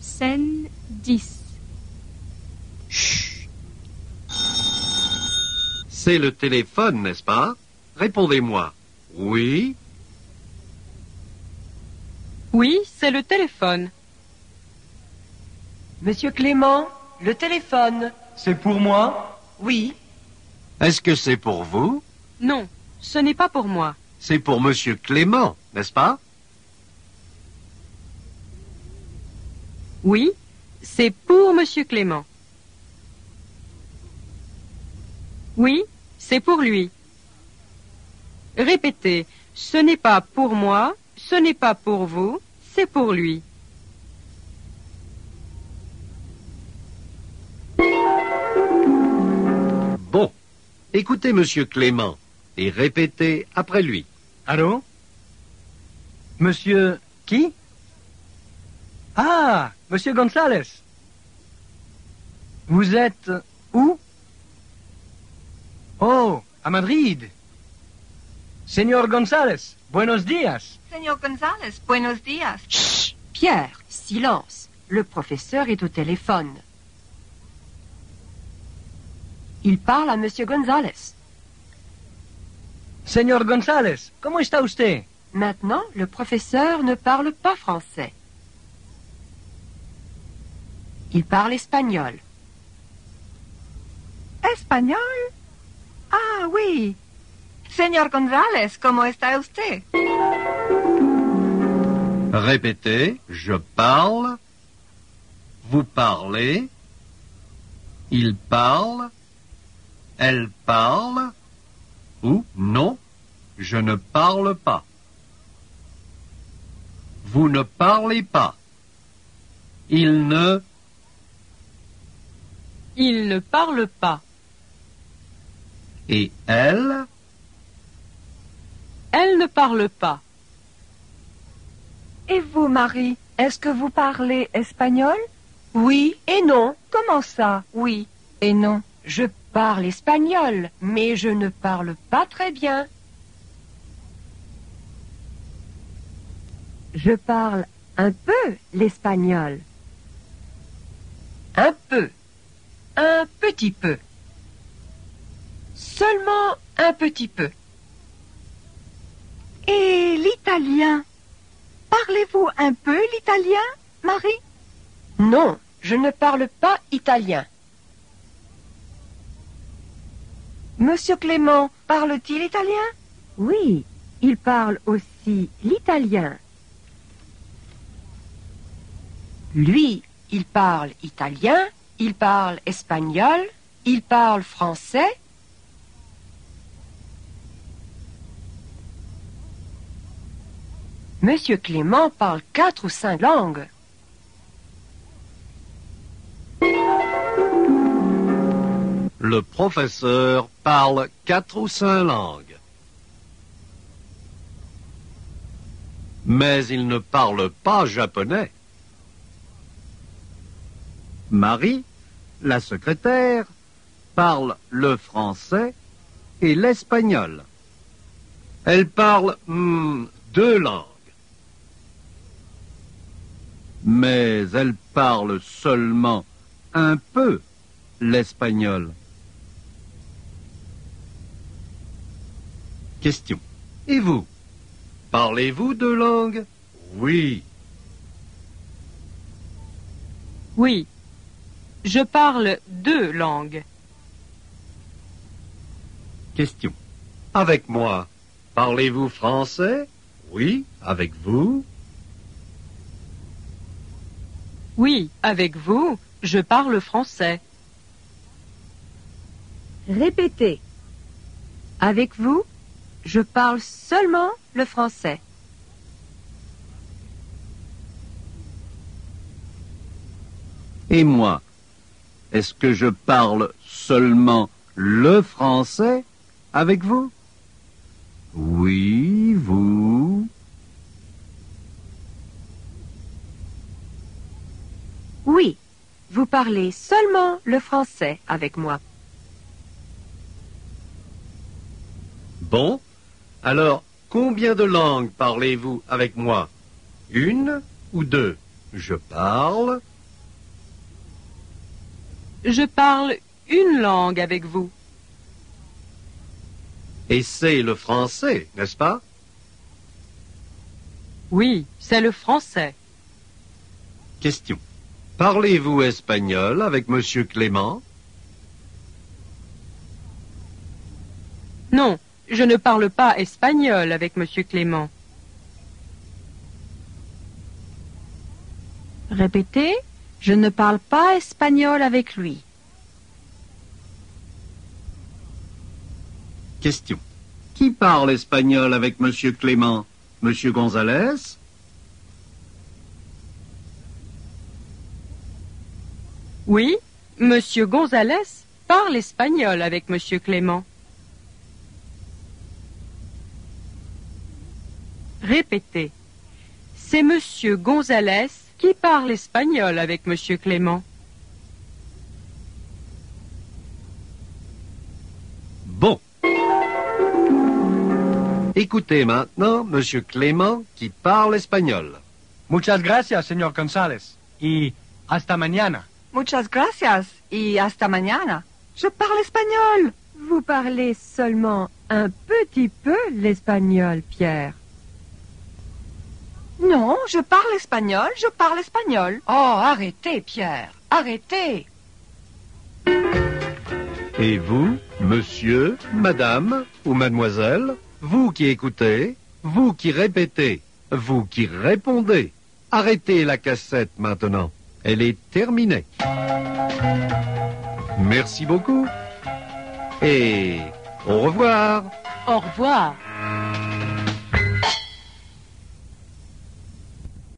Scène 10. Chut. C'est le téléphone, n'est-ce pas? Répondez-moi. Oui? Oui, c'est le téléphone. Monsieur Clément, le téléphone. C'est pour moi? Oui. Est-ce que c'est pour vous? Non, ce n'est pas pour moi. C'est pour Monsieur Clément, n'est-ce pas? Oui, c'est pour Monsieur Clément. Oui, c'est pour lui. Répétez, ce n'est pas pour moi, ce n'est pas pour vous, c'est pour lui. Bon. Écoutez Monsieur Clément et répétez après lui. Allô? Monsieur qui? Ah, Monsieur González. Vous êtes où? Oh, à Madrid. Señor González, buenos días. Señor González, buenos días. Chut, Pierre, silence. Le professeur est au téléphone. Il parle à Monsieur González. Señor González, ¿cómo está usted? Maintenant, le professeur ne parle pas français. Il parle espagnol. ¿Español? Ah, oui. Señor González, ¿cómo está usted? Répétez, je parle, vous parlez, il parle, elle parle, ou non, je ne parle pas. Vous ne parlez pas. Il ne parle pas. et elle Ne parle pas. Et vous, Marie, est-ce que vous parlez espagnol? Oui et non. Comment ça? Oui et non. Je parle espagnol, mais je ne parle pas très bien. Je parle un peu l'espagnol. Un peu. Un petit peu. Seulement un petit peu. Et l'italien? Parlez-vous un peu l'italien, Marie? Non, je ne parle pas italien. Monsieur Clément parle-t-il italien? Oui, il parle aussi l'italien. Lui, il parle italien, il parle espagnol, il parle français. Monsieur Clément parle 4 ou 5 langues. le professeur parle 4 ou 5 langues. Mais il ne parle pas japonais. Marie, la secrétaire, parle le français et l'espagnol. Elle parle 2 langues. Mais elle parle seulement un peu l'espagnol. Question. Et vous? Parlez-vous 2 langues? Oui. Oui, je parle 2 langues. Question. Avec moi, parlez-vous français? Oui, avec vous. Oui, avec vous, je parle français. Répétez. Avec vous, je parle seulement le français. Et moi, est-ce que je parle seulement le français avec vous? Oui, vous. Oui, vous parlez seulement le français avec moi. Bon, alors combien de langues parlez-vous avec moi? 1 ou 2? Je parle, Je parle une langue avec vous. Et c'est le français, n'est-ce pas? Oui, c'est le français. Question. Parlez-vous espagnol avec Monsieur Clément? Non, je ne parle pas espagnol avec Monsieur Clément. Répétez, je ne parle pas espagnol avec lui. Question. Qui parle espagnol avec Monsieur Clément? Monsieur Gonzalez? Oui, Monsieur Gonzalez parle espagnol avec Monsieur Clément. Répétez. C'est Monsieur Gonzalez qui parle espagnol avec Monsieur Clément. Bon. Écoutez maintenant Monsieur Clément qui parle espagnol. Muchas gracias, señor González. Y hasta mañana. Muchas gracias y hasta mañana. Je parle espagnol. Vous parlez seulement un petit peu l'espagnol, Pierre. Non, je parle espagnol, je parle espagnol. Oh, arrêtez, Pierre, arrêtez. Et vous, monsieur, madame ou mademoiselle, vous qui écoutez, vous qui répétez, vous qui répondez, arrêtez la cassette maintenant. Elle est terminée. Merci beaucoup. Et au revoir. Au revoir.